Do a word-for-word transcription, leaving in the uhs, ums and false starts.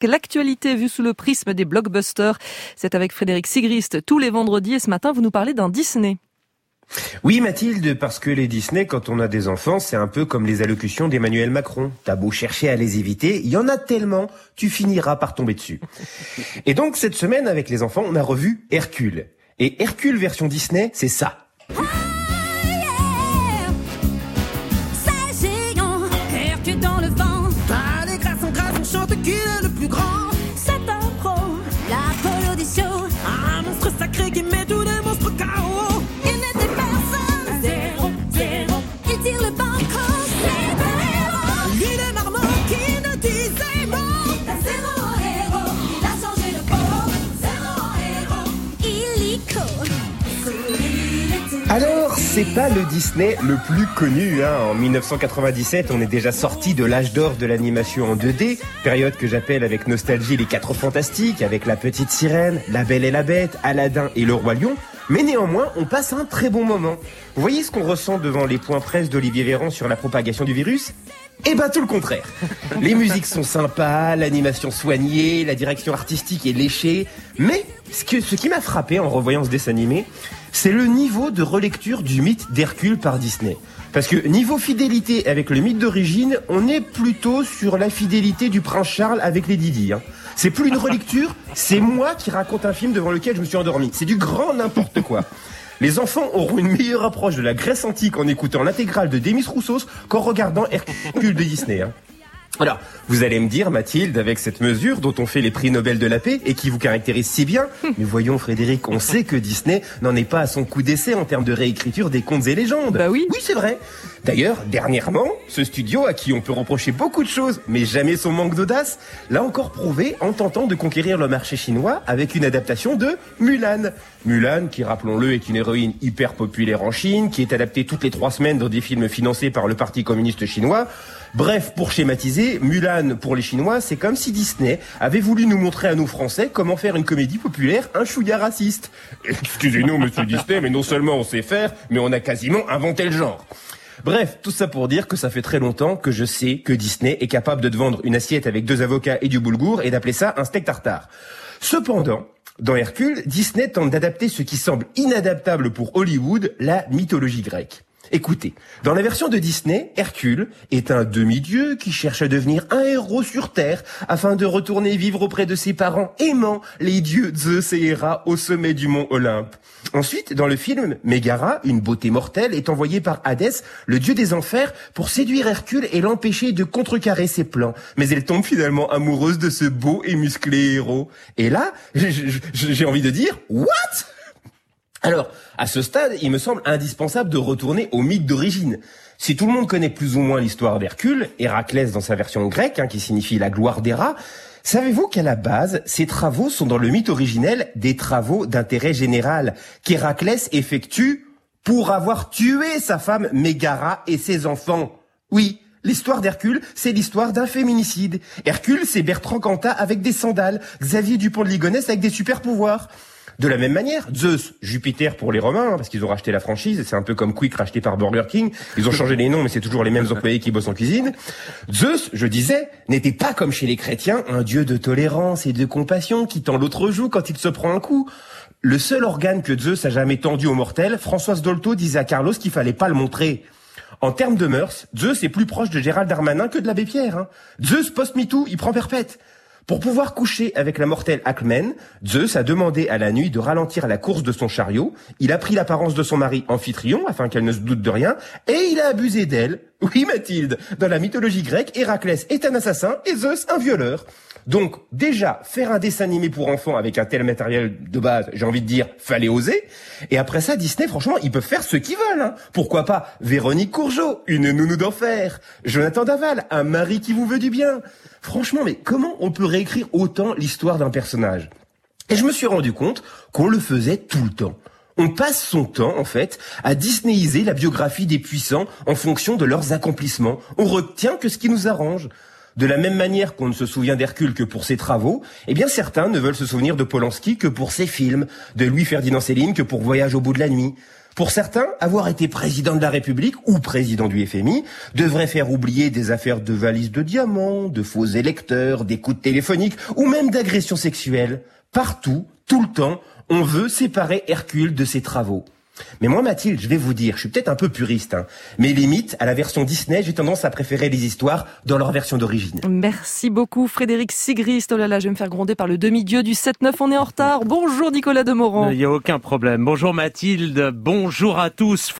l'actualité vue sous le prisme des blockbusters. C'est avec Frédéric Sigrist tous les vendredis et ce matin vous nous parlez d'un Disney. Oui Mathilde, parce que les Disney, quand on a des enfants, c'est un peu comme les allocutions d'Emmanuel Macron. T'as beau chercher à les éviter, il y en a tellement, tu finiras par tomber dessus. Et donc cette semaine avec les enfants, on a revu Hercule. Et Hercule version Disney, c'est ça. Ah, yeah. C'est géant, Hercule dans le vent. Allez, grâce en grâce, on chante qui est le plus grand. C'est un pro, l'Apollo des shows. Un monstre sacré qui met tous les monstres K O. Il n'était personne, zéro, zéro. Il tire le banco, c'est un héros. Il est marmot qui ne disait mot. Un zéro héros, il a changé de peau. Zéro héros, illico. Alors, c'est pas le Disney le plus connu, hein. En dix-neuf cent quatre-vingt-dix-sept, on est déjà sorti de l'âge d'or de l'animation en deux D, période que j'appelle avec nostalgie les Quatre Fantastiques, avec La Petite Sirène, La Belle et la Bête, Aladdin et Le Roi Lion. Mais néanmoins, on passe un très bon moment. Vous voyez ce qu'on ressent devant les points presse d'Olivier Véran sur la propagation du virus ? Eh ben tout le contraire. Les musiques sont sympas, l'animation soignée, la direction artistique est léchée. Mais ce, que, ce qui m'a frappé en revoyant ce dessin animé, c'est le niveau de relecture du mythe d'Hercule par Disney. Parce que niveau fidélité avec le mythe d'origine, on est plutôt sur la fidélité du prince Charles avec les Didi. Hein. C'est plus une relecture, c'est moi qui raconte un film devant lequel je me suis endormi. C'est du grand n'importe quoi. Les enfants auront une meilleure approche de la Grèce antique en écoutant l'intégrale de Demis Roussos qu'en regardant Hercule de Disney. Hein. Alors, vous allez me dire, Mathilde, avec cette mesure dont on fait les prix Nobel de la paix et qui vous caractérise si bien, mais voyons Frédéric, on sait que Disney n'en est pas à son coup d'essai en termes de réécriture des contes et légendes. Bah oui. Oui, c'est vrai. D'ailleurs, dernièrement, ce studio à qui on peut reprocher beaucoup de choses, mais jamais son manque d'audace, l'a encore prouvé en tentant de conquérir le marché chinois avec une adaptation de Mulan. Mulan, qui rappelons-le, est une héroïne hyper populaire en Chine, qui est adaptée toutes les trois semaines dans des films financés par le Parti communiste chinois. Bref, pour schématiser, Mulan pour les Chinois, c'est comme si Disney avait voulu nous montrer à nous Français comment faire une comédie populaire un chouïa raciste. Excusez-nous, monsieur Disney, mais non seulement on sait faire, mais on a quasiment inventé le genre. Bref, tout ça pour dire que ça fait très longtemps que je sais que Disney est capable de te vendre une assiette avec deux avocats et du boulgour et d'appeler ça un steak tartare. Cependant, dans Hercule, Disney tente d'adapter ce qui semble inadaptable pour Hollywood, la mythologie grecque. Écoutez, dans la version de Disney, Hercule est un demi-dieu qui cherche à devenir un héros sur Terre afin de retourner vivre auprès de ses parents aimant, les dieux Zeus et Héra au sommet du mont Olympe. Ensuite, dans le film, Mégara, une beauté mortelle, est envoyée par Hadès, le dieu des enfers, pour séduire Hercule et l'empêcher de contrecarrer ses plans. Mais elle tombe finalement amoureuse de ce beau et musclé héros. Et là, j'ai envie de dire, what ? Alors, à ce stade, il me semble indispensable de retourner au mythe d'origine. Si tout le monde connaît plus ou moins l'histoire d'Hercule, Héraclès dans sa version grecque, hein, qui signifie la gloire d'Héra, savez-vous qu'à la base, ces travaux sont dans le mythe originel des travaux d'intérêt général qu'Héraclès effectue pour avoir tué sa femme Mégara et ses enfants. Oui, l'histoire d'Hercule, c'est l'histoire d'un féminicide. Hercule, c'est Bertrand Cantat avec des sandales, Xavier Dupont de Ligonnès avec des super pouvoirs. De la même manière, Zeus, Jupiter pour les Romains, hein, parce qu'ils ont racheté la franchise, c'est un peu comme Quick racheté par Burger King, ils ont changé les noms mais c'est toujours les mêmes employés qui bossent en cuisine. Zeus, je disais, n'était pas comme chez les chrétiens, un dieu de tolérance et de compassion qui tend l'autre joue quand il se prend un coup. Le seul organe que Zeus a jamais tendu aux mortels, Françoise Dolto disait à Carlos qu'il fallait pas le montrer. En termes de mœurs, Zeus est plus proche de Gérald Darmanin que de l'abbé Pierre. Hein. Zeus post-MeToo, il prend perpète. Pour pouvoir coucher avec la mortelle Alcmène, Zeus a demandé à la nuit de ralentir la course de son chariot, il a pris l'apparence de son mari Amphitryon afin qu'elle ne se doute de rien, et il a abusé d'elle. Oui Mathilde, dans la mythologie grecque, Héraclès est un assassin et Zeus un violeur. Donc déjà, faire un dessin animé pour enfants avec un tel matériel de base, j'ai envie de dire, fallait oser. Et après ça, Disney, franchement, ils peuvent faire ce qu'ils veulent. Hein. Pourquoi pas Véronique Courgeot, une nounou d'enfer, Jonathan Daval, un mari qui vous veut du bien. Franchement, mais comment on peut réécrire autant l'histoire d'un personnage ? Et je me suis rendu compte qu'on le faisait tout le temps. On passe son temps, en fait, à disneyiser la biographie des puissants en fonction de leurs accomplissements. On retient que ce qui nous arrange. De la même manière qu'on ne se souvient d'Hercule que pour ses travaux, eh bien certains ne veulent se souvenir de Polanski que pour ses films, de Louis-Ferdinand Céline que pour Voyage au bout de la nuit. Pour certains, avoir été président de la République ou président du F M I devrait faire oublier des affaires de valises de diamants, de faux électeurs, d'écoutes téléphoniques ou même d'agressions sexuelles. Partout, tout le temps, on veut séparer Hercule de ses travaux. Mais moi, Mathilde, je vais vous dire, je suis peut-être un peu puriste, hein, mais limite, à la version Disney, j'ai tendance à préférer les histoires dans leur version d'origine. Merci beaucoup Frédéric Sigrist. Oh là là, je vais me faire gronder par le demi-dieu du sept neuf, on est en retard. Bonjour Nicolas Demorand. Il n'y a aucun problème. Bonjour Mathilde, bonjour à tous.